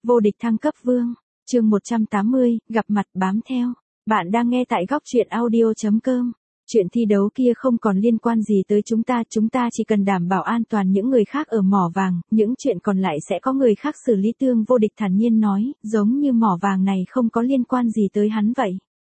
Vô địch thăng cấp vương, chương 180, gặp mặt bám theo. Bạn đang nghe tại góc truyện audio.com. Chuyện thi đấu kia không còn liên quan gì tới chúng ta chỉ cần đảm bảo an toàn những người khác ở mỏ vàng, những chuyện còn lại sẽ có người khác xử lý. Tương Vô Địch thản nhiên nói, giống như mỏ vàng này không có liên quan gì tới hắn vậy.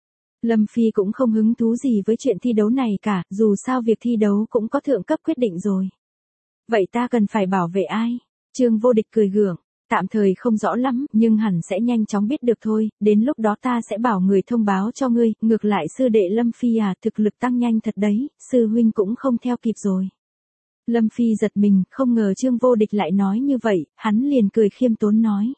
Lâm Phi cũng không hứng thú gì với chuyện thi đấu này cả, dù sao việc thi đấu cũng có thượng cấp quyết định rồi. Vậy ta cần phải bảo vệ ai? Trương Vô Địch cười gượng. Tạm thời không rõ lắm, nhưng hẳn sẽ nhanh chóng biết được thôi, đến lúc đó ta sẽ bảo người thông báo cho ngươi. Ngược lại sư đệ Lâm Phi à, thực lực tăng nhanh thật đấy, sư huynh cũng không theo kịp rồi. Lâm Phi giật mình, không ngờ Trương Vô Địch lại nói như vậy, hắn liền cười khiêm tốn nói.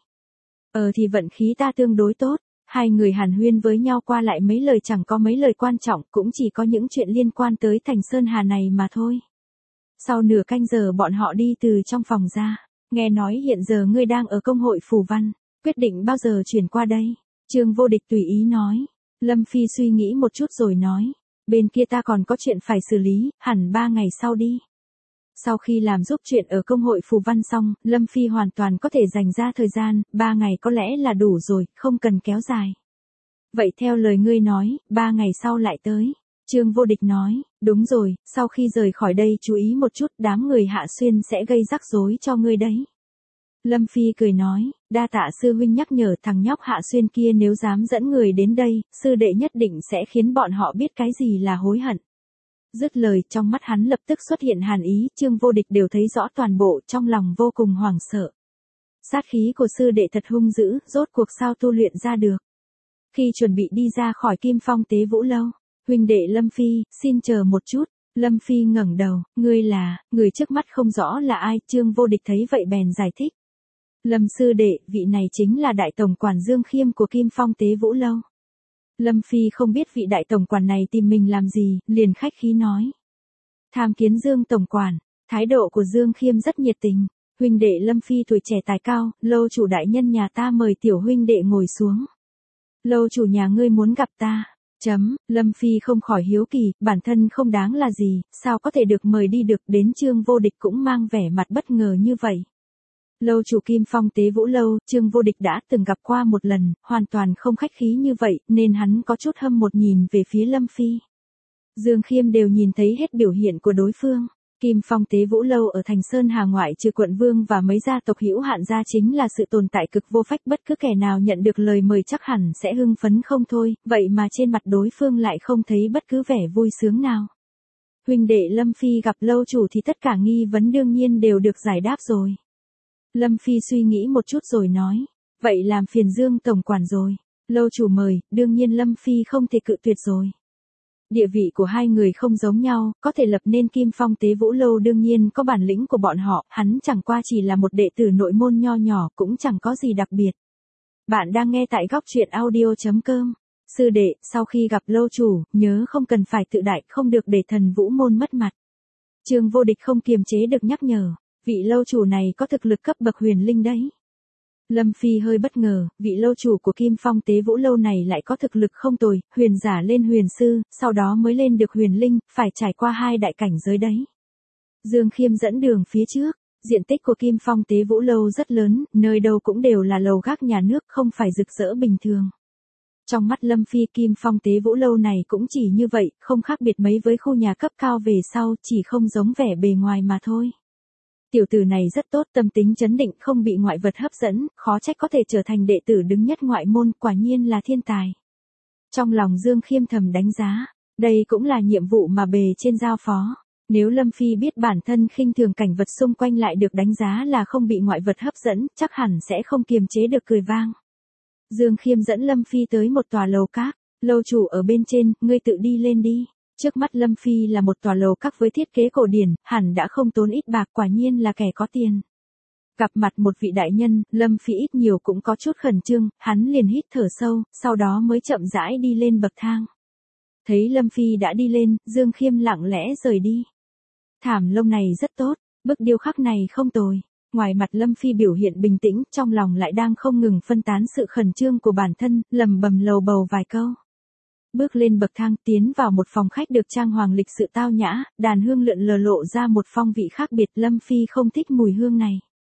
Thì vận khí ta tương đối tốt. Hai người hàn huyên với nhau qua lại mấy lời, chẳng có mấy lời quan trọng, cũng chỉ có những chuyện liên quan tới thành Sơn Hà này mà thôi. Sau nửa canh giờ bọn họ đi từ trong phòng ra. Nghe nói hiện giờ ngươi đang ở công hội Phù Văn, quyết định bao giờ chuyển qua đây? Trương Vô Địch tùy ý nói. Lâm Phi suy nghĩ một chút rồi nói, bên kia ta còn có chuyện phải xử lý, hẳn 3 ngày sau đi. Sau khi làm giúp chuyện ở công hội Phù Văn xong, Lâm Phi hoàn toàn có thể dành ra thời gian, 3 ngày có lẽ là đủ rồi, không cần kéo dài. Vậy theo lời ngươi nói, 3 ngày sau lại tới. Trương Vô Địch nói, đúng rồi, sau khi rời khỏi đây chú ý một chút, đám người Hạ Xuyên sẽ gây rắc rối cho ngươi đấy. Lâm Phi cười nói, đa tạ sư huynh nhắc nhở. Thằng nhóc Hạ Xuyên kia nếu dám dẫn người đến đây, sư đệ nhất định sẽ khiến bọn họ biết cái gì là hối hận. Dứt lời, trong mắt hắn lập tức xuất hiện hàn ý, Trương Vô Địch đều thấy rõ toàn bộ, trong lòng vô cùng hoảng sợ. Sát khí của sư đệ thật hung dữ, rốt cuộc sao tu luyện ra được. Khi chuẩn bị đi ra khỏi Kim Phong Tế Vũ Lâu, huynh đệ Lâm Phi, xin chờ một chút. Lâm Phi ngẩng đầu, ngươi là, người trước mắt không rõ là ai. Trương Vô Địch thấy vậy bèn giải thích. Lâm sư đệ, vị này chính là đại tổng quản Dương Khiêm của Kim Phong Tế Vũ Lâu. Lâm Phi không biết vị đại tổng quản này tìm mình làm gì, liền khách khí nói. Tham kiến Dương tổng quản. Thái độ của Dương Khiêm rất nhiệt tình. Huynh đệ Lâm Phi tuổi trẻ tài cao, lâu chủ đại nhân nhà ta mời tiểu huynh đệ ngồi xuống. Lâu chủ nhà ngươi muốn gặp ta. Lâm Phi không khỏi hiếu kỳ, bản thân không đáng là gì, sao có thể được mời đi được. Đến Trương Vô Địch cũng mang vẻ mặt bất ngờ như vậy. Lâu chủ Kim Phong Tế Vũ Lâu, Trương Vô Địch đã từng gặp qua một lần, hoàn toàn không khách khí như vậy, nên hắn có chút hâm mộ nhìn về phía Lâm Phi. Dương Khiêm đều nhìn thấy hết biểu hiện của đối phương. Kim Phong Tế Vũ Lâu ở thành Sơn Hà ngoại trừ quận vương và mấy gia tộc hữu hạn gia chính là sự tồn tại cực vô phách, bất cứ kẻ nào nhận được lời mời chắc hẳn sẽ hưng phấn không thôi, vậy mà trên mặt đối phương lại không thấy bất cứ vẻ vui sướng nào. Huynh đệ Lâm Phi gặp lâu chủ thì tất cả nghi vấn đương nhiên đều được giải đáp rồi. Lâm Phi suy nghĩ một chút rồi nói, vậy làm phiền Dương tổng quản rồi. Lâu chủ mời, đương nhiên Lâm Phi không thể cự tuyệt rồi. Địa vị của hai người không giống nhau, có thể lập nên Kim Phong Tế Vũ Lâu đương nhiên có bản lĩnh của bọn họ, hắn chẳng qua chỉ là một đệ tử nội môn nho nhỏ, cũng chẳng có gì đặc biệt. Bạn đang nghe tại góc truyện audio.com. Sư đệ, sau khi gặp lâu chủ, nhớ không cần phải tự đại, không được để thần vũ môn mất mặt. Trương Vô Địch không kiềm chế được nhắc nhở, vị lâu chủ này có thực lực cấp bậc huyền linh đấy. Lâm Phi hơi bất ngờ, vị lâu chủ của Kim Phong Tế Vũ Lâu này lại có thực lực không tồi, huyền giả lên huyền sư, sau đó mới lên được huyền linh, phải trải qua 2 đại cảnh giới đấy. Dương Khiêm dẫn đường phía trước, diện tích của Kim Phong Tế Vũ Lâu rất lớn, nơi đâu cũng đều là lầu gác nhà nước, không phải rực rỡ bình thường. Trong mắt Lâm Phi, Kim Phong Tế Vũ Lâu này cũng chỉ như vậy, không khác biệt mấy với khu nhà cấp cao về sau, chỉ không giống vẻ bề ngoài mà thôi. Tiểu tử này rất tốt, tâm tính trấn định, không bị ngoại vật hấp dẫn, khó trách có thể trở thành đệ tử đứng nhất ngoại môn, quả nhiên là thiên tài. Trong lòng Dương Khiêm thầm đánh giá, đây cũng là nhiệm vụ mà bề trên giao phó. Nếu Lâm Phi biết bản thân khinh thường cảnh vật xung quanh lại được đánh giá là không bị ngoại vật hấp dẫn, chắc hẳn sẽ không kiềm chế được cười vang. Dương Khiêm dẫn Lâm Phi tới một tòa lầu các, lâu chủ ở bên trên, ngươi tự đi lên đi. Trước mắt Lâm Phi là một tòa lầu các với thiết kế cổ điển, hẳn đã không tốn ít bạc, quả nhiên là kẻ có tiền. Gặp mặt một vị đại nhân, Lâm Phi ít nhiều cũng có chút khẩn trương, hắn liền hít thở sâu, sau đó mới chậm rãi đi lên bậc thang. Thấy Lâm Phi đã đi lên, Dương Khiêm lặng lẽ rời đi. Thảm lông này rất tốt, bức điêu khắc này không tồi. Ngoài mặt Lâm Phi biểu hiện bình tĩnh, trong lòng lại đang không ngừng phân tán sự khẩn trương của bản thân, lẩm bẩm lầu bầu vài câu. Bước lên bậc thang, tiến vào một phòng khách được trang hoàng lịch sự tao nhã, đàn hương lượn lờ lộ ra một phong vị khác biệt. Lâm Phi không thích mùi hương này.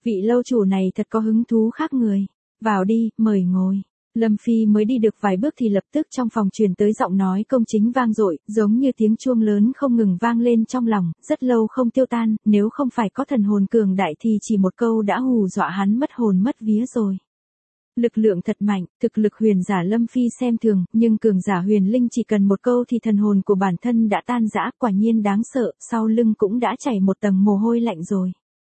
Vị lâu chủ này thật có hứng thú khác người. Vào đi, mời ngồi. Lâm Phi mới đi được vài bước thì lập tức trong phòng truyền tới giọng nói công chính vang dội, giống như tiếng chuông lớn không ngừng vang lên trong lòng, rất lâu không tiêu tan, nếu không phải có thần hồn cường đại thì chỉ một câu đã hù dọa hắn mất hồn mất vía rồi. Lực lượng thật mạnh, thực lực huyền giả Lâm Phi xem thường, nhưng cường giả huyền linh chỉ cần một câu thì thần hồn của bản thân đã tan rã, quả nhiên đáng sợ, sau lưng cũng đã chảy một tầng mồ hôi lạnh rồi.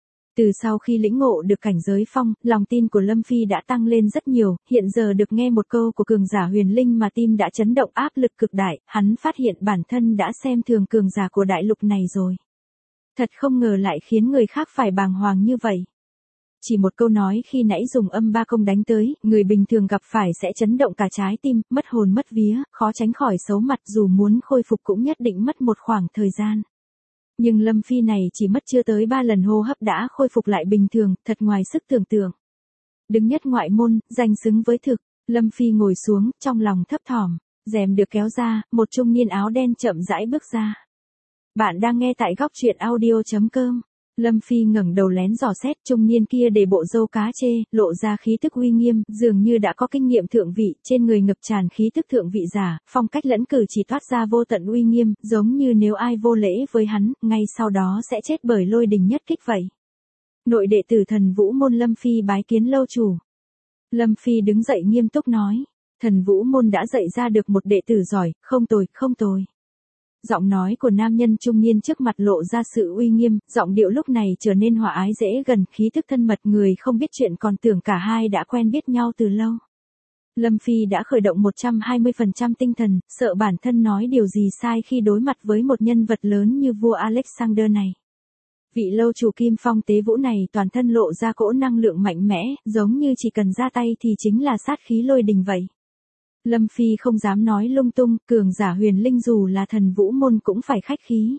Từ sau khi lĩnh ngộ được cảnh giới phong, lòng tin của Lâm Phi đã tăng lên rất nhiều, hiện giờ được nghe một câu của cường giả huyền linh mà tim đã chấn động áp lực cực đại, hắn phát hiện bản thân đã xem thường cường giả của đại lục này rồi. Thật không ngờ lại khiến người khác phải bàng hoàng như vậy. Chỉ một câu nói khi nãy dùng âm ba công đánh tới, người bình thường gặp phải sẽ chấn động cả trái tim, mất hồn mất vía, khó tránh khỏi xấu mặt dù muốn khôi phục cũng nhất định mất một khoảng thời gian. Nhưng Lâm Phi này chỉ mất chưa tới 3 lần hô hấp đã khôi phục lại bình thường, thật ngoài sức tưởng tượng. Đứng nhất ngoại môn, danh xứng với thực, Lâm Phi ngồi xuống, trong lòng thấp thỏm, rèm được kéo ra, một trung niên áo đen chậm rãi bước ra. Bạn đang nghe tại góc truyện audio.com. Lâm Phi ngẩng đầu lén dò xét, trung niên kia để bộ râu cá chê, lộ ra khí tức uy nghiêm, dường như đã có kinh nghiệm thượng vị, trên người ngập tràn khí tức thượng vị giả, phong cách lẫn cử chỉ toát ra vô tận uy nghiêm, giống như nếu ai vô lễ với hắn, ngay sau đó sẽ chết bởi lôi đình nhất kích vậy. Nội đệ tử Thần Vũ môn Lâm Phi bái kiến lâu chủ. Lâm Phi đứng dậy nghiêm túc nói, Thần Vũ môn đã dạy ra được một đệ tử giỏi, không tồi, không tồi. Giọng nói của nam nhân trung niên trước mặt lộ ra sự uy nghiêm, giọng điệu lúc này trở nên hòa ái dễ gần, khí thức thân mật, người không biết chuyện còn tưởng cả hai đã quen biết nhau từ lâu. Lâm Phi đã khởi động 120% tinh thần, sợ bản thân nói điều gì sai khi đối mặt với một nhân vật lớn như vua Alexander này. Vị lâu chủ Kim Phong Tế Vũ này toàn thân lộ ra cỗ năng lượng mạnh mẽ, giống như chỉ cần ra tay thì chính là sát khí lôi đình vậy. Lâm Phi không dám nói lung tung, cường giả huyền linh dù là Thần Vũ môn cũng phải khách khí.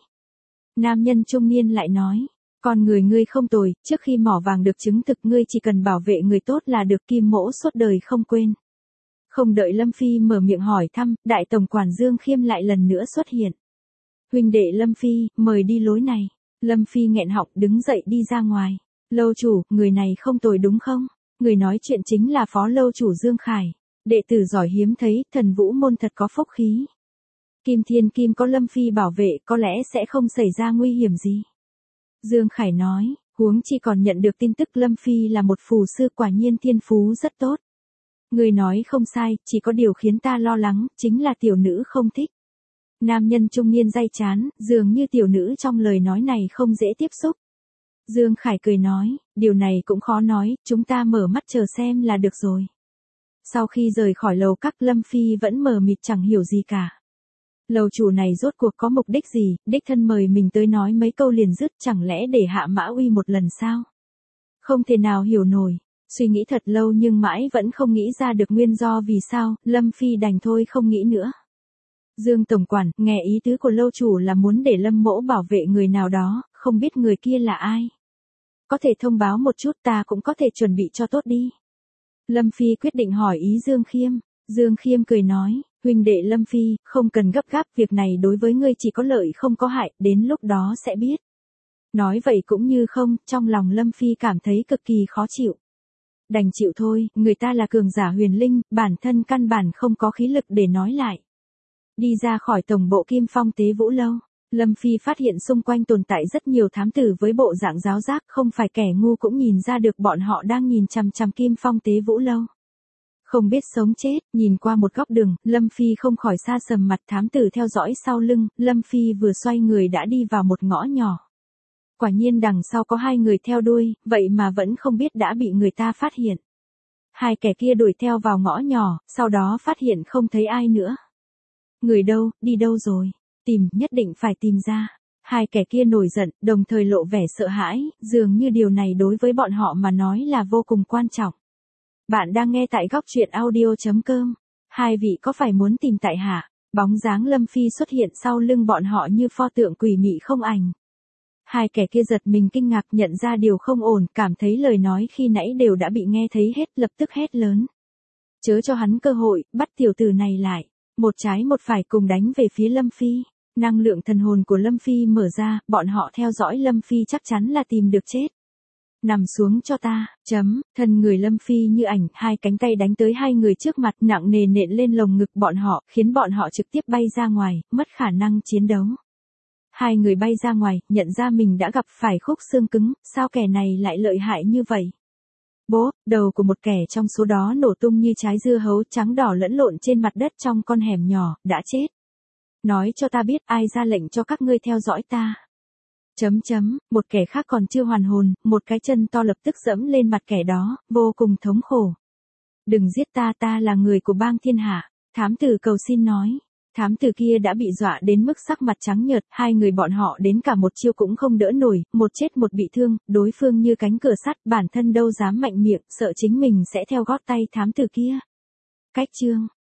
Nam nhân trung niên lại nói, con người ngươi không tồi, trước khi mỏ vàng được chứng thực ngươi chỉ cần bảo vệ người tốt là được, Kim mỗ suốt đời không quên. Không đợi Lâm Phi mở miệng hỏi thăm, đại tổng quản Dương Khiêm lại lần nữa xuất hiện. Huynh đệ Lâm Phi, mời đi lối này. Lâm Phi nghẹn họng đứng dậy đi ra ngoài. Lâu chủ, người này không tồi đúng không? Người nói chuyện chính là phó lâu chủ Dương Khải. Đệ tử giỏi hiếm thấy, Thần Vũ môn thật có phúc khí. Kim Thiên Kim có Lâm Phi bảo vệ, có lẽ sẽ không xảy ra nguy hiểm gì. Dương Khải nói, huống chi còn nhận được tin tức Lâm Phi là một phù sư, quả nhiên thiên phú rất tốt. Người nói không sai, chỉ có điều khiến ta lo lắng, chính là tiểu nữ không thích. Nam nhân trung niên day chán, dường như tiểu nữ trong lời nói này không dễ tiếp xúc. Dương Khải cười nói, điều này cũng khó nói, chúng ta mở mắt chờ xem là được rồi. Sau khi rời khỏi lầu các, Lâm Phi vẫn mờ mịt chẳng hiểu gì cả. Lầu chủ này rốt cuộc có mục đích gì, đích thân mời mình tới nói mấy câu liền dứt, chẳng lẽ để hạ mã uy một lần sao? Không thể nào hiểu nổi, suy nghĩ thật lâu nhưng mãi vẫn không nghĩ ra được nguyên do vì sao, Lâm Phi đành thôi không nghĩ nữa. Dương tổng quản, nghe ý tứ của lâu chủ là muốn để Lâm mỗ bảo vệ người nào đó, không biết người kia là ai. Có thể thông báo một chút, ta cũng có thể chuẩn bị cho tốt đi. Lâm Phi quyết định hỏi ý Dương Khiêm. Dương Khiêm cười nói, huynh đệ Lâm Phi, không cần gấp gáp, việc này đối với ngươi chỉ có lợi không có hại, đến lúc đó sẽ biết. Nói vậy cũng như không, trong lòng Lâm Phi cảm thấy cực kỳ khó chịu. Đành chịu thôi, người ta là cường giả huyền linh, bản thân căn bản không có khí lực để nói lại. Đi ra khỏi tổng bộ Kim Phong Tế Vũ lâu, Lâm Phi phát hiện xung quanh tồn tại rất nhiều thám tử với bộ dạng giáo giác, không phải kẻ ngu cũng nhìn ra được bọn họ đang nhìn chằm chằm Kim Phong Tế Vũ lâu. Không biết sống chết, nhìn qua một góc đường, Lâm Phi không khỏi xa sầm mặt, thám tử theo dõi sau lưng, Lâm Phi vừa xoay người đã đi vào một ngõ nhỏ. Quả nhiên đằng sau có hai người theo đuôi, vậy mà vẫn không biết đã bị người ta phát hiện. Hai kẻ kia đuổi theo vào ngõ nhỏ, sau đó phát hiện không thấy ai nữa. Người đâu, đi đâu rồi? Tìm, nhất định phải tìm ra. Hai kẻ kia nổi giận, đồng thời lộ vẻ sợ hãi, dường như điều này đối với bọn họ mà nói là vô cùng quan trọng. Bạn đang nghe tại góc truyện audio.com. Hai vị có phải muốn tìm tại hạ? Bóng dáng Lâm Phi xuất hiện sau lưng bọn họ như pho tượng quỷ mị không ảnh. Hai kẻ kia giật mình kinh ngạc, nhận ra điều không ổn, cảm thấy lời nói khi nãy đều đã bị nghe thấy hết, lập tức hét lớn. Chớ cho hắn cơ hội, bắt tiểu tử này lại. Một trái một phải cùng đánh về phía Lâm Phi. Năng lượng thần hồn của Lâm Phi mở ra, bọn họ theo dõi Lâm Phi chắc chắn là tìm được chết. Nằm xuống cho ta, thân người Lâm Phi như ảnh, hai cánh tay đánh tới hai người trước mặt nặng nề nện lên lồng ngực bọn họ, khiến bọn họ trực tiếp bay ra ngoài, mất khả năng chiến đấu. Hai người bay ra ngoài, nhận ra mình đã gặp phải khúc xương cứng, sao kẻ này lại lợi hại như vậy? Bố, đầu của một kẻ trong số đó nổ tung như trái dưa hấu trắng đỏ lẫn lộn trên mặt đất trong con hẻm nhỏ, đã chết. Nói cho ta biết ai ra lệnh cho các ngươi theo dõi ta. Một kẻ khác còn chưa hoàn hồn, một cái chân to lập tức dẫm lên mặt kẻ đó, vô cùng thống khổ. Đừng giết ta, ta là người của bang thiên hạ, thám tử cầu xin nói. Thám tử kia đã bị dọa đến mức sắc mặt trắng nhợt, hai người bọn họ đến cả một chiêu cũng không đỡ nổi, một chết một bị thương, đối phương như cánh cửa sắt, bản thân đâu dám mạnh miệng, sợ chính mình sẽ theo gót tay thám tử kia. Cách chương